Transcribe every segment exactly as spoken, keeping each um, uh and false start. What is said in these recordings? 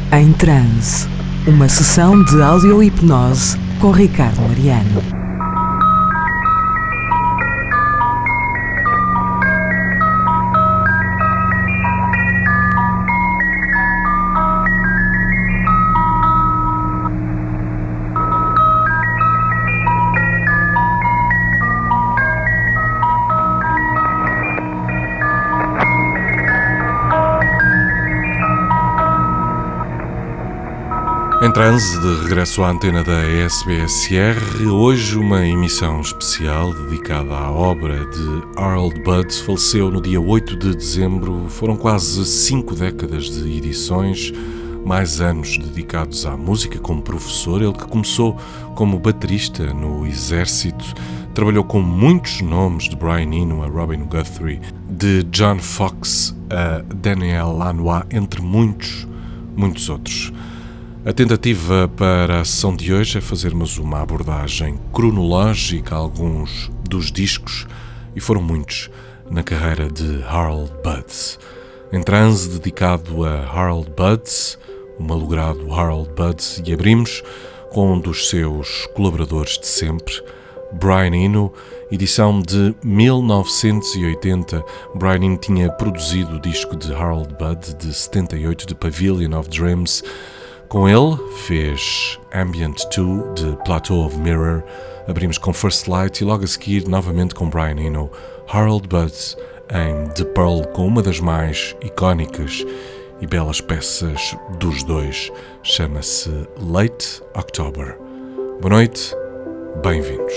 Em transe, uma sessão de audio-hipnose com Ricardo Mariano. Em transe, de regresso à antena da S B S R, hoje uma emissão especial dedicada à obra de Harold Budd. Faleceu no dia oito de dezembro, foram quase cinco décadas de edições, mais anos dedicados à música como professor. Ele que começou como baterista no exército, trabalhou com muitos nomes, de Brian Eno a Robin Guthrie, de John Foxx a Daniel Lanois, entre muitos, muitos outros. A tentativa para a sessão de hoje é fazermos uma abordagem cronológica a alguns dos discos, e foram muitos, na carreira de Harold Budd. Em transe dedicado a Harold Budd, o malogrado Harold Budd, e abrimos com um dos seus colaboradores de sempre, Brian Eno, edição de mil novecentos e oitenta. Brian Eno tinha produzido o disco de Harold Budd de setenta e oito, de Pavilion of Dreams. Com ele, fez Ambient dois, de Plateau of Mirror. Abrimos com First Light e logo a seguir, novamente com Brian Eno, Harold Budd em The Pearl, com uma das mais icónicas e belas peças dos dois. Chama-se Late October. Boa noite, bem-vindos.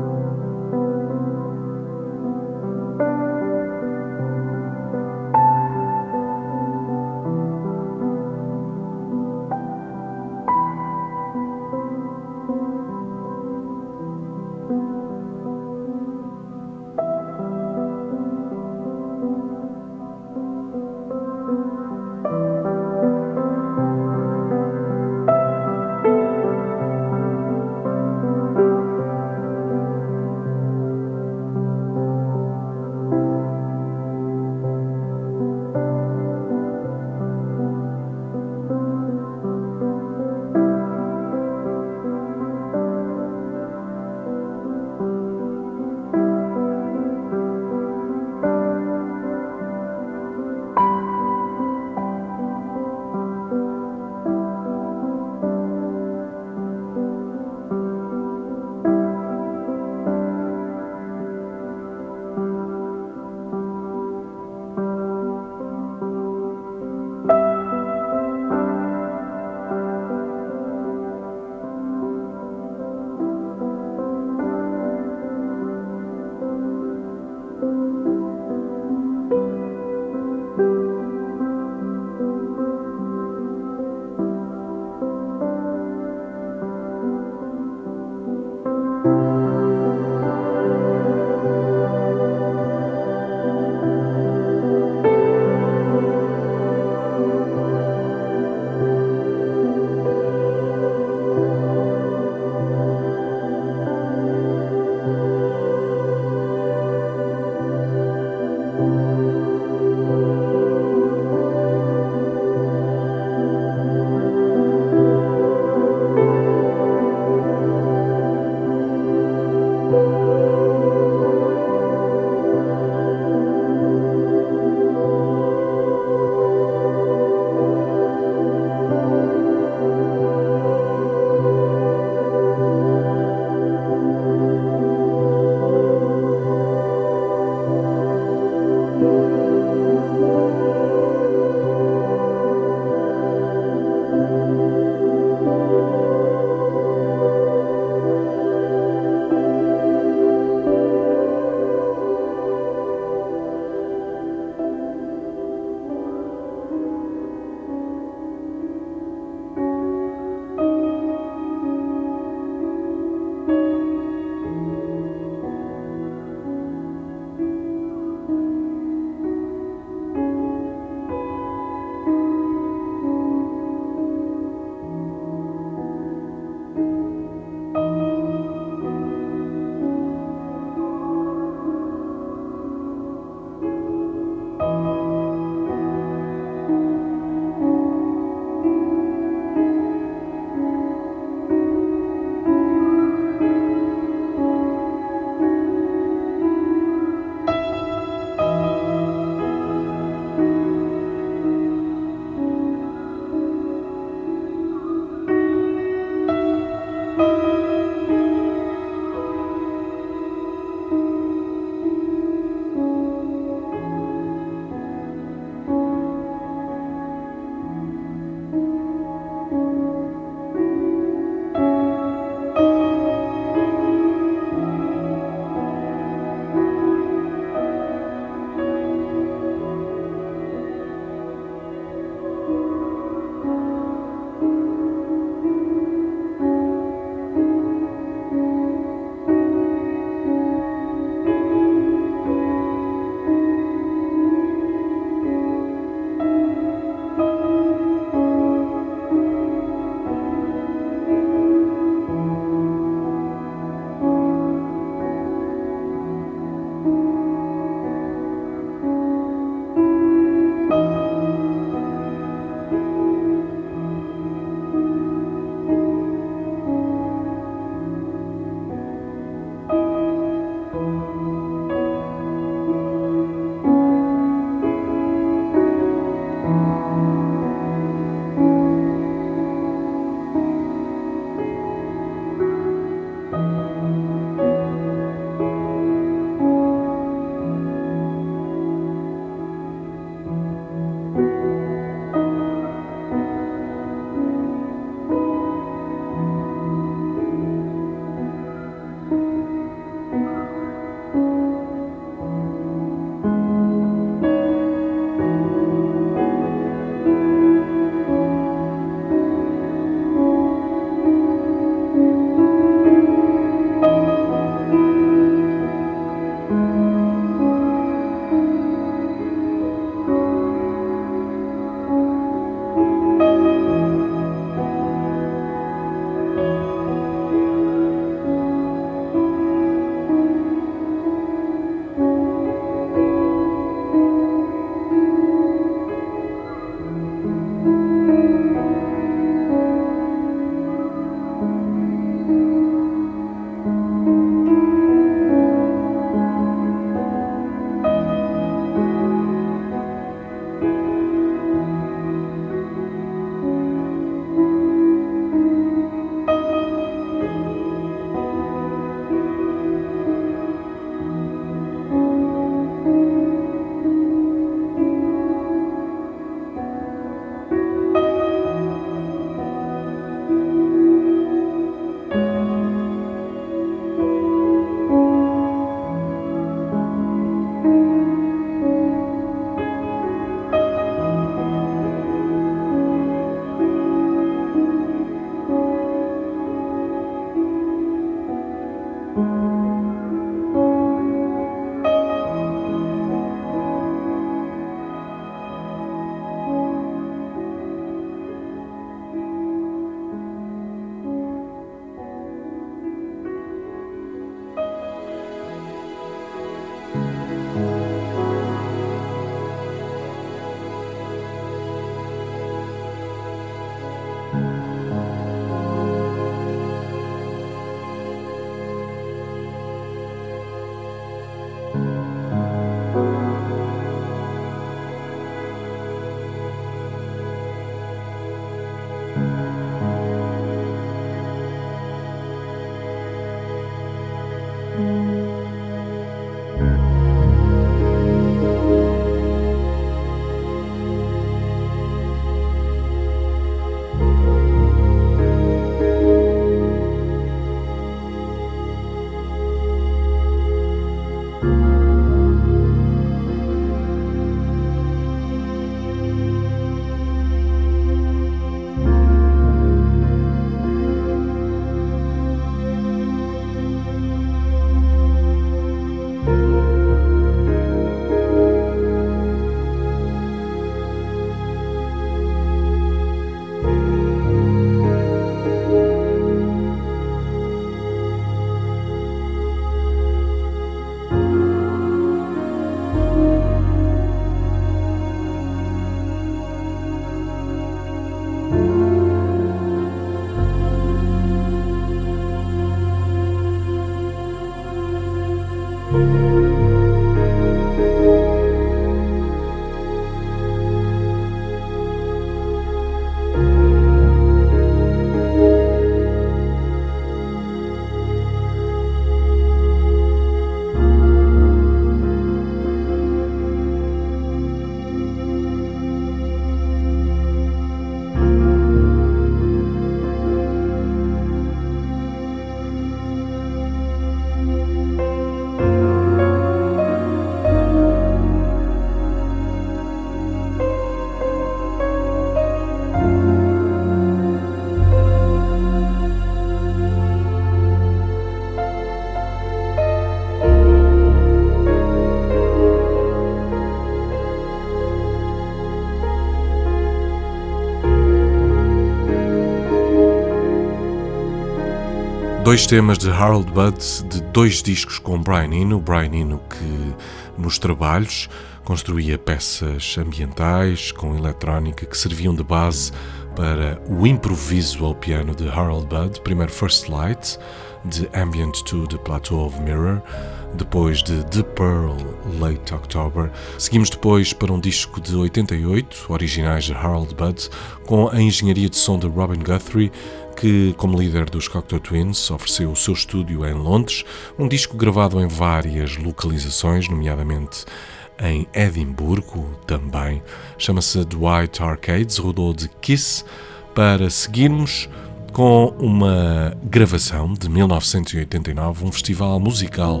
Dois temas de Harold Budd, de dois discos com Brian Eno. Brian Eno que, nos trabalhos, construía peças ambientais com eletrónica que serviam de base para o improviso ao piano de Harold Budd. Primeiro First Light, de Ambient two, de Plateau of Mirror, depois de The Pearl, Late October. Seguimos depois para um disco de oitenta e oito, originais de Harold Budd, com a engenharia de som de Robin Guthrie, que, como líder dos Cocteau Twins, ofereceu o seu estúdio em Londres, um disco gravado em várias localizações, nomeadamente em Edimburgo também. Chama-se Dwight Arcades, rodou de Kiss, para seguirmos com uma gravação de mil novecentos e oitenta e nove, um festival musical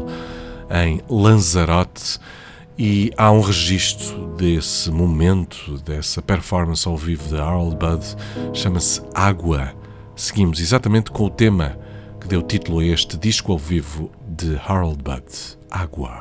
em Lanzarote, e há um registro desse momento, dessa performance ao vivo de Harold Budd, chama-se Água. Seguimos exatamente com o tema que deu título a este disco ao vivo de Harold Budd, Água.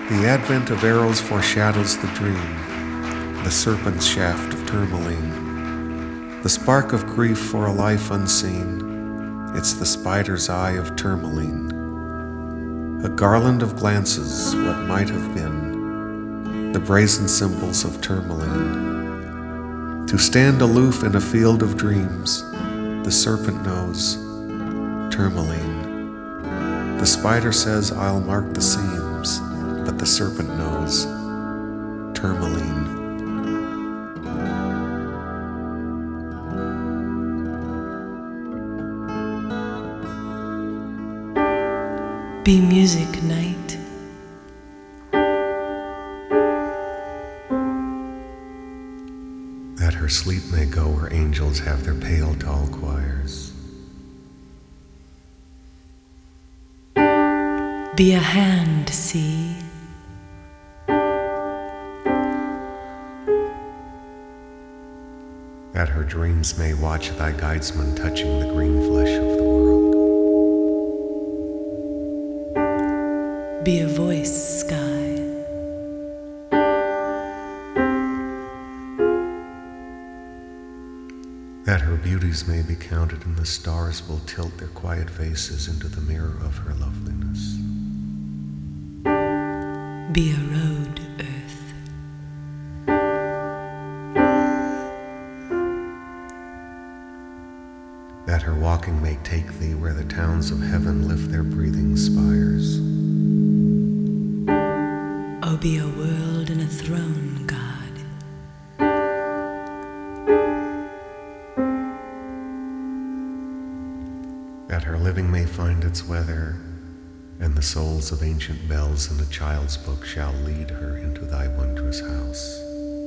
The advent of arrows foreshadows the dream, the serpent's shaft of tourmaline, the spark of grief for a life unseen. It's the spider's eye of tourmaline, a garland of glances, what might have been, the brazen symbols of tourmaline. To stand aloof in a field of dreams, the serpent knows tourmaline. The spider says, I'll mark the seams, but the serpent knows tourmaline. Be music night. That her sleep may go where angels have their pale tall choirs. Be a hand, see. That her dreams may watch thy guidesman touching the green flesh of the world. Be a voice, sky. That her beauties may be counted and the stars will tilt their quiet faces into the mirror of her loveliness. Be a road, earth. That her walking may take thee where the towns of heaven lift their breathing spires. Oh, be a world and a throne, God. That her living may find its weather, and the souls of ancient bells in a child's book shall lead her into thy wondrous house.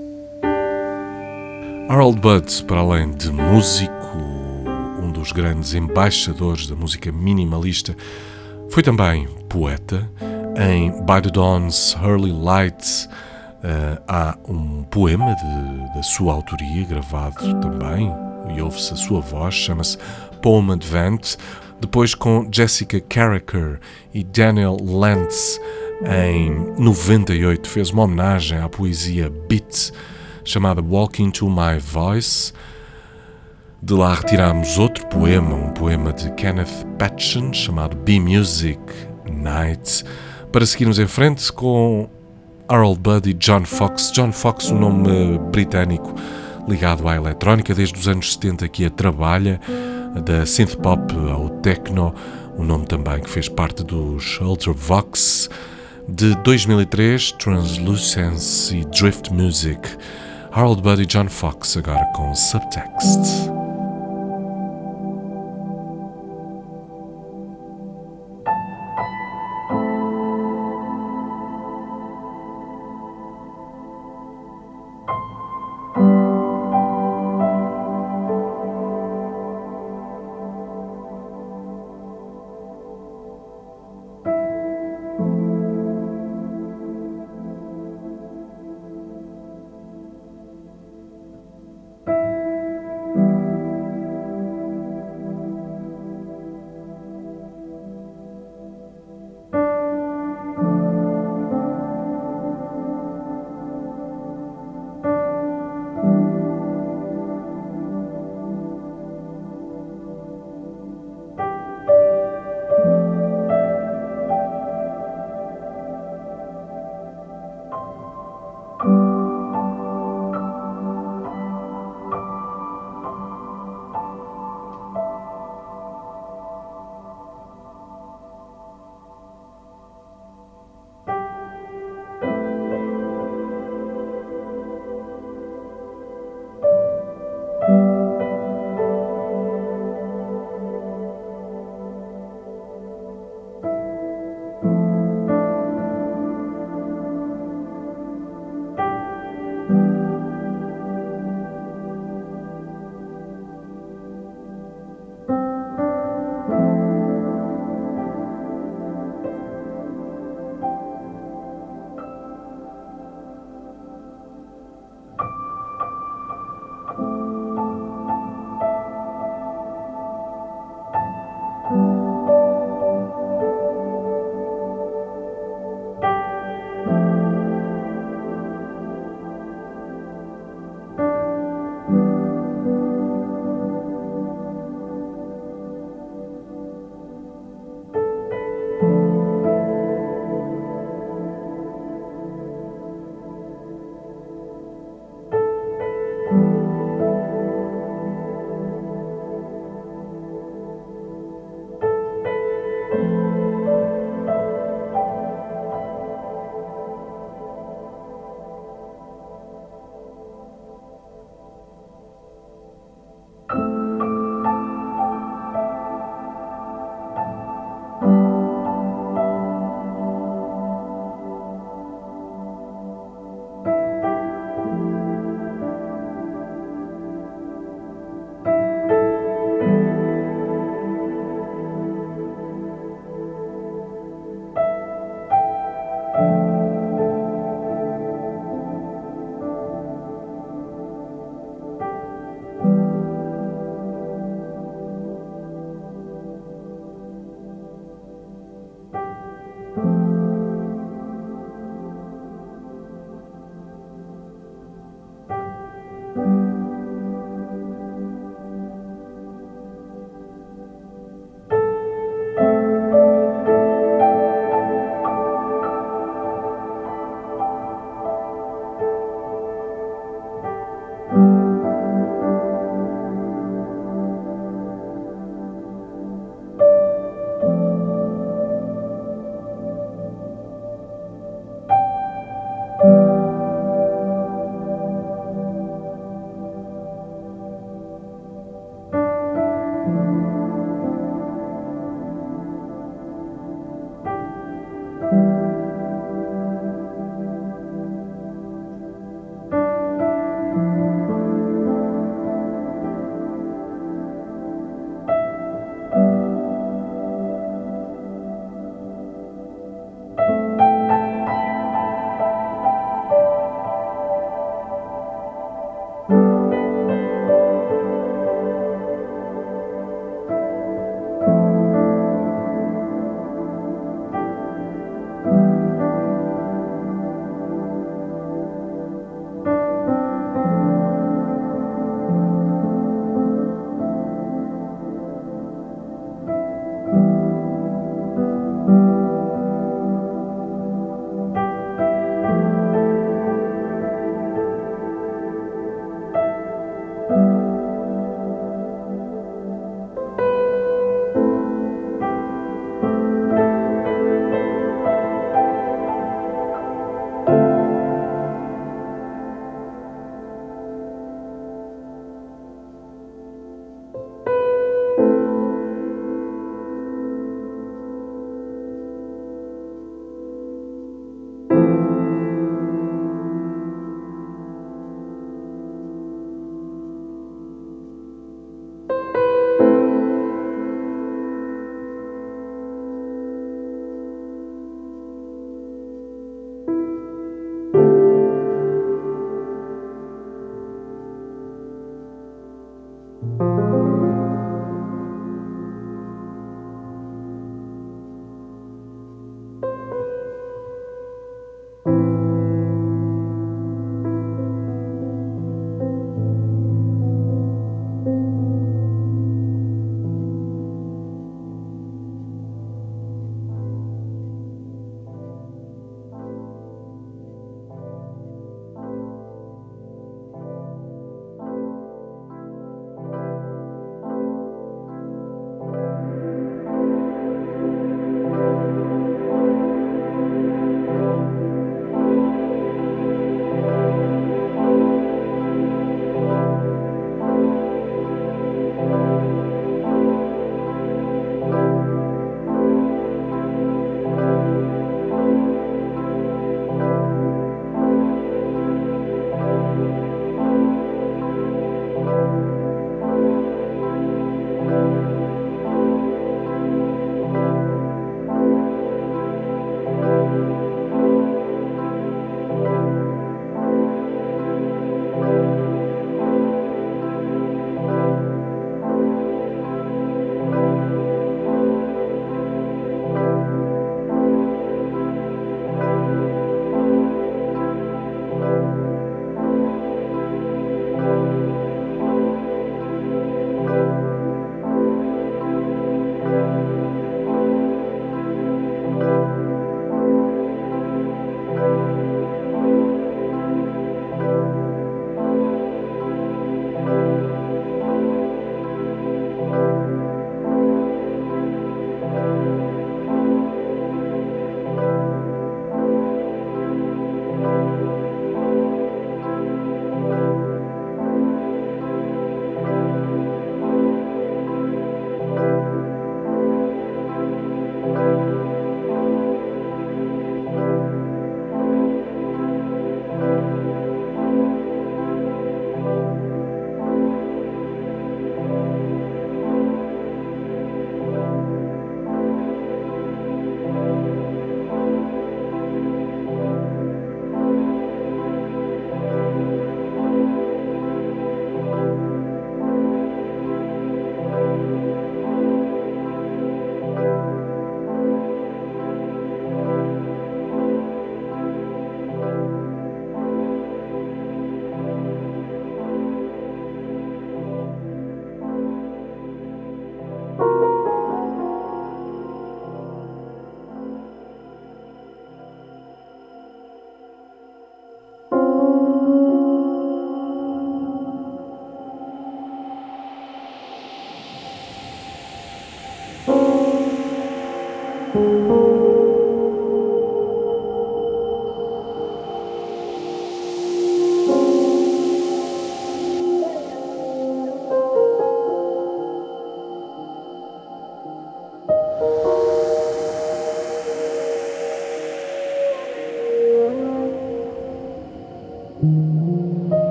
Harold Budd, para além de músico, um dos grandes embaixadores da música minimalista, foi também poeta. Em By the Dawn's Early Light uh, há um poema de, da sua autoria, gravado também, e ouve-se a sua voz, chama-se Poem Advent. Depois com Jessica Carricker e Daniel Lentz, em noventa e oito, fez uma homenagem à poesia beat, chamada Walking to My Voice. De lá retiramos outro poema, um poema de Kenneth Patchen, chamado Be Music Night, para seguirmos em frente com Harold Budd e John Foxx. John Foxx, um nome britânico ligado à eletrónica, desde os anos setenta que a trabalha, da synth-pop ao techno, um nome também que fez parte dos Ultravox. De dois mil e três, Translucence e Drift Music. Harold Budd e John Foxx agora com Subtext.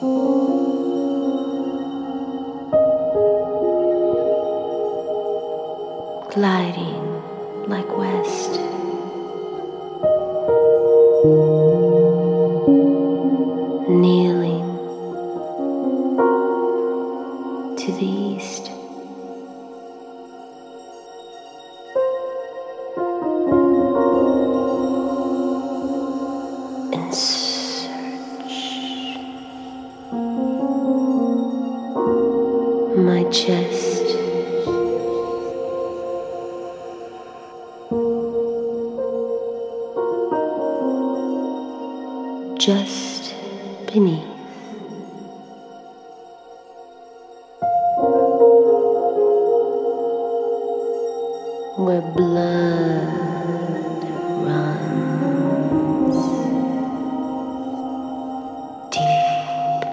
gliding like west, kneeling to the east, in search, my chest just beneath. Where blood runs deep.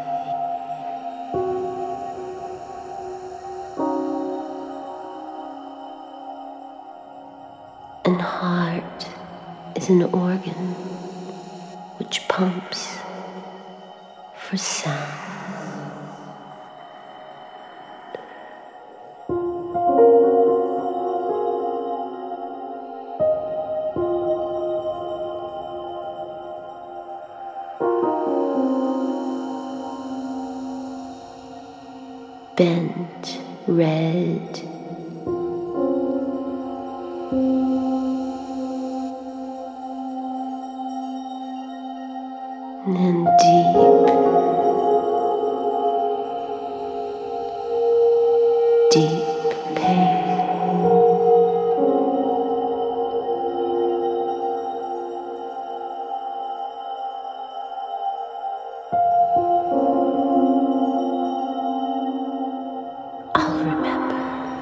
And heart is an organ which pumps for sound. Bent red, and then deep, deep pain. I'll remember.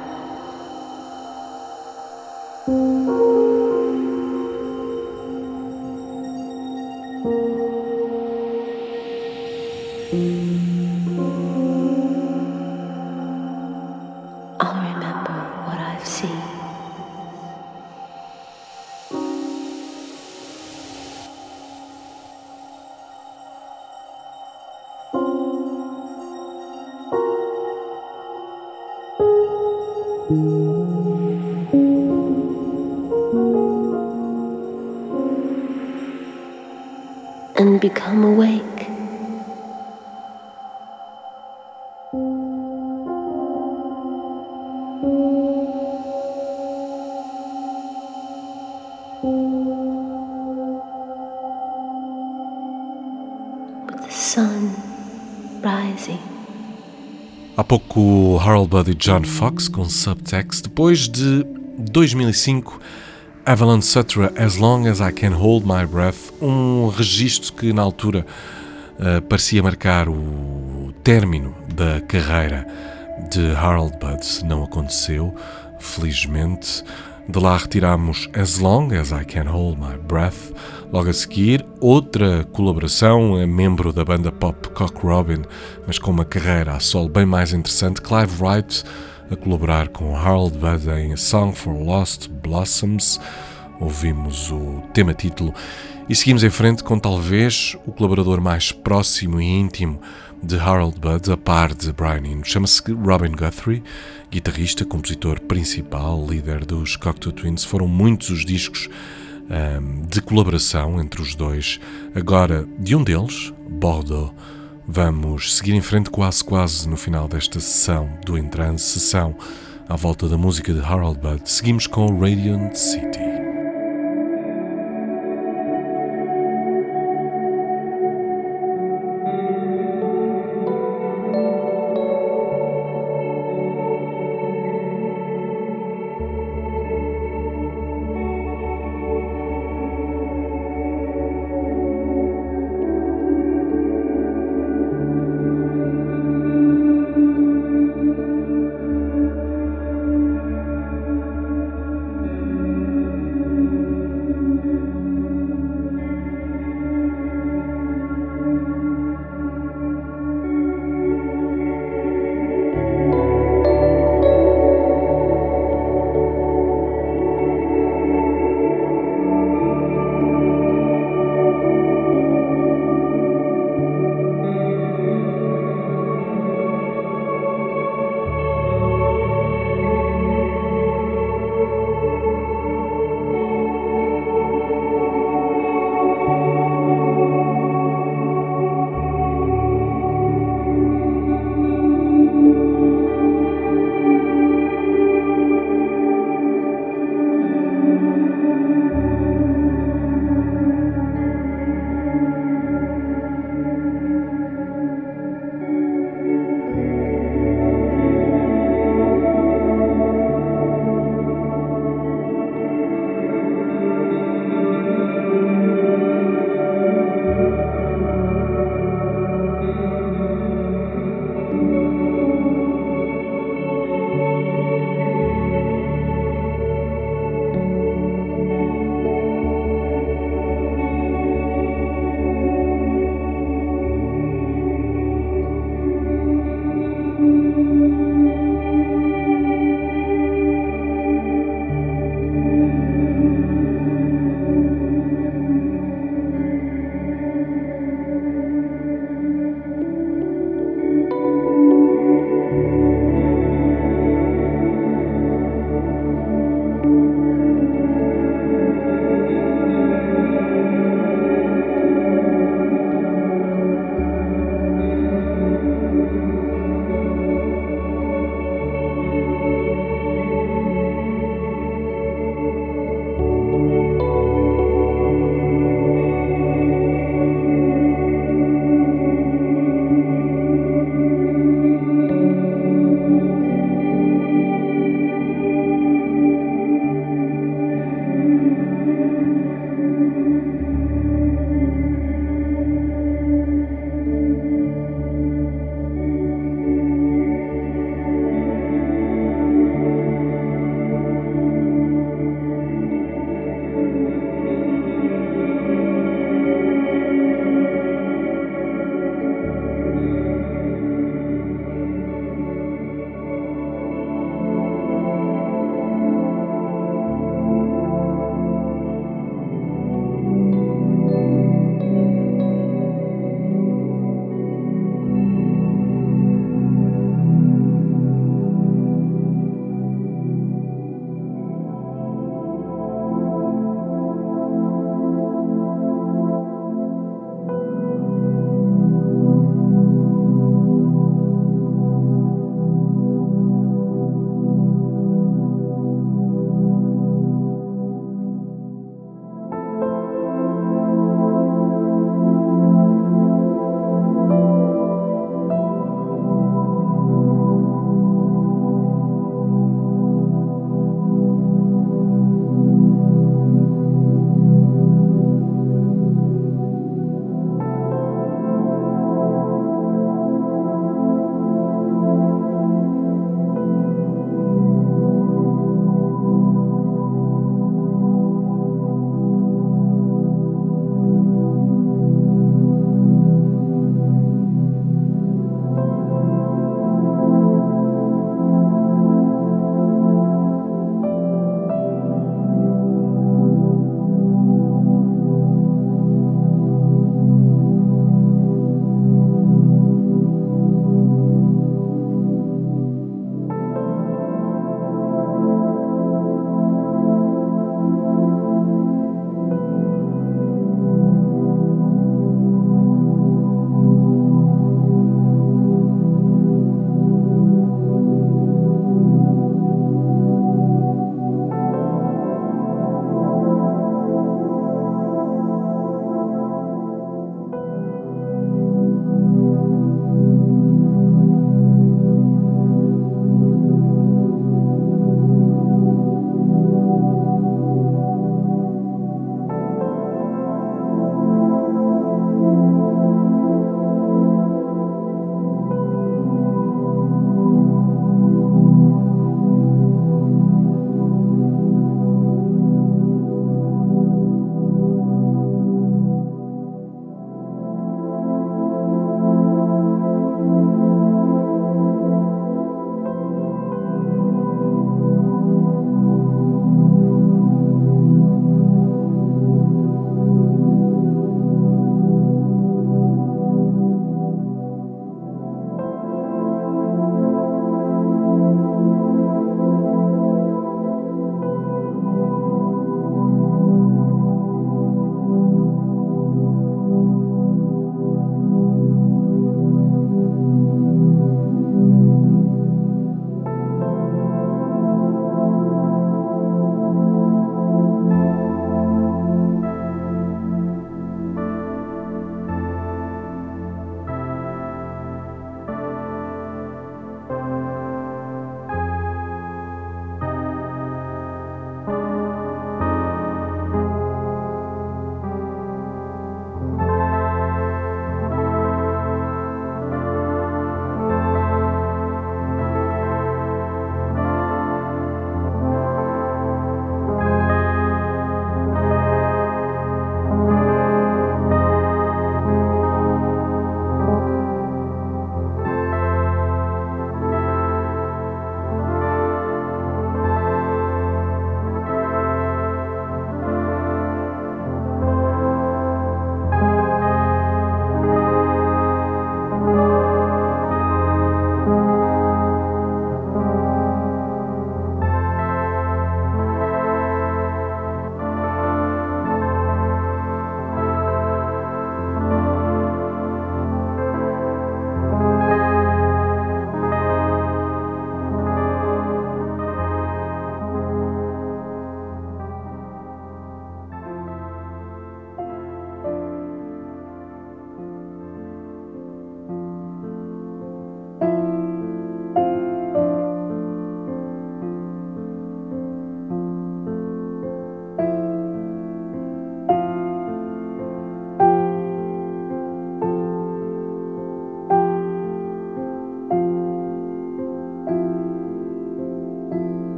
I'll remember what I've seen. And become awake. With the sun rising. Há pouco Harold Budd e John Foxx com Subtext. Depois de dois mil e cinco, Avalon Sutra, As Long As I Can Hold My Breath, um registro que na altura uh, parecia marcar o término da carreira de Harold Budd. Não aconteceu, felizmente. De lá retiramos As Long As I Can Hold My Breath. Logo a seguir, outra colaboração, membro da banda pop Cock Robin, mas com uma carreira a solo bem mais interessante, Clive Wright, a colaborar com Harold Budd em A Song for Lost Blossoms. Ouvimos o tema-título e seguimos em frente com talvez o colaborador mais próximo e íntimo de Harold Budd, a par de Brian Eno. Chama-se Robin Guthrie, guitarrista, compositor principal, líder dos Cocteau Twins. Foram muitos os discos um, de colaboração entre os dois. Agora, de um deles, Bordeaux, vamos seguir em frente quase quase no final desta sessão do Entrance, sessão à volta da música de Harold Budd. Seguimos com Radiant City.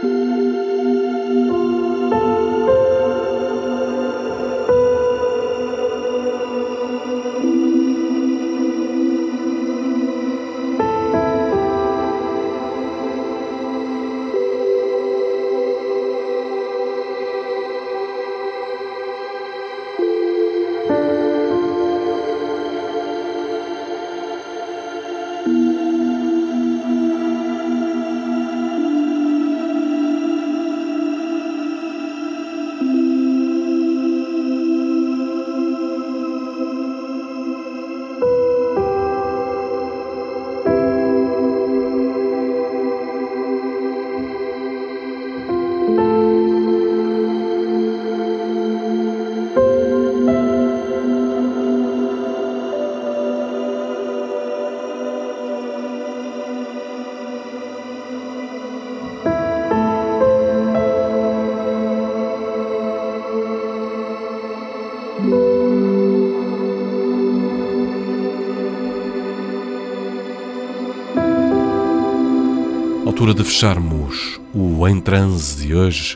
Altura de fecharmos o Em Transe de hoje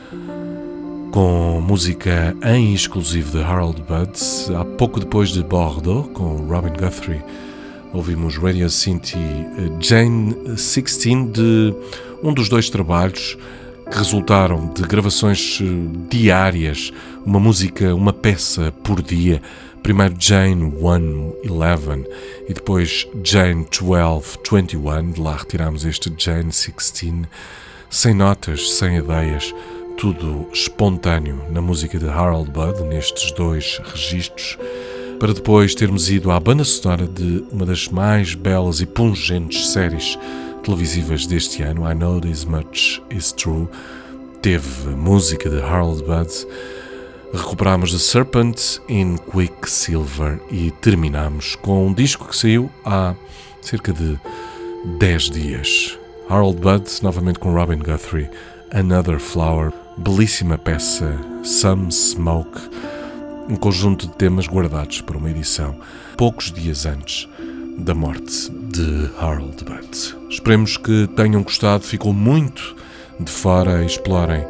com música em exclusivo de Harold Buds. Há pouco depois de Bordeaux, com Robin Guthrie, ouvimos Radio City Jane sixteen, de um dos dois trabalhos que resultaram de gravações diárias, uma música, uma peça por dia. Primeiro Jane one eleven e depois Jane twelve twenty-one. De lá retiramos este Jane sixteen, sem notas, sem ideias, tudo espontâneo na música de Harold Budd, nestes dois registros, para depois termos ido à banda sonora de uma das mais belas e pungentes séries televisivas deste ano, I Know This Much Is True. Teve música de Harold Budd. Recuperámos The Serpent in Quicksilver e terminamos com um disco que saiu há cerca de dez dias. Harold Budd, novamente com Robin Guthrie, Another Flower, belíssima peça, Some Smoke, um conjunto de temas guardados para uma edição poucos dias antes da morte de Harold Budd. Esperemos que tenham gostado, ficou muito de fora, explorem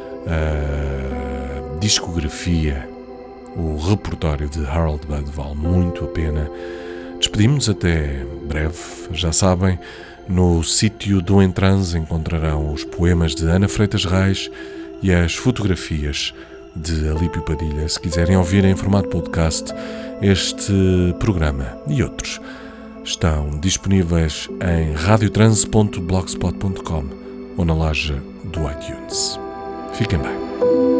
a discografia, o repertório de Harold Budd vale muito a pena. Despedimos-nos até breve. Já sabem, no sítio do Em Transe encontrarão os poemas de Ana Freitas Reis e as fotografias de Alípio Padilha. Se quiserem ouvir em formato podcast este programa e outros, estão disponíveis em radiotranse ponto blogspot ponto com ou na loja do iTunes. Fiquem bem.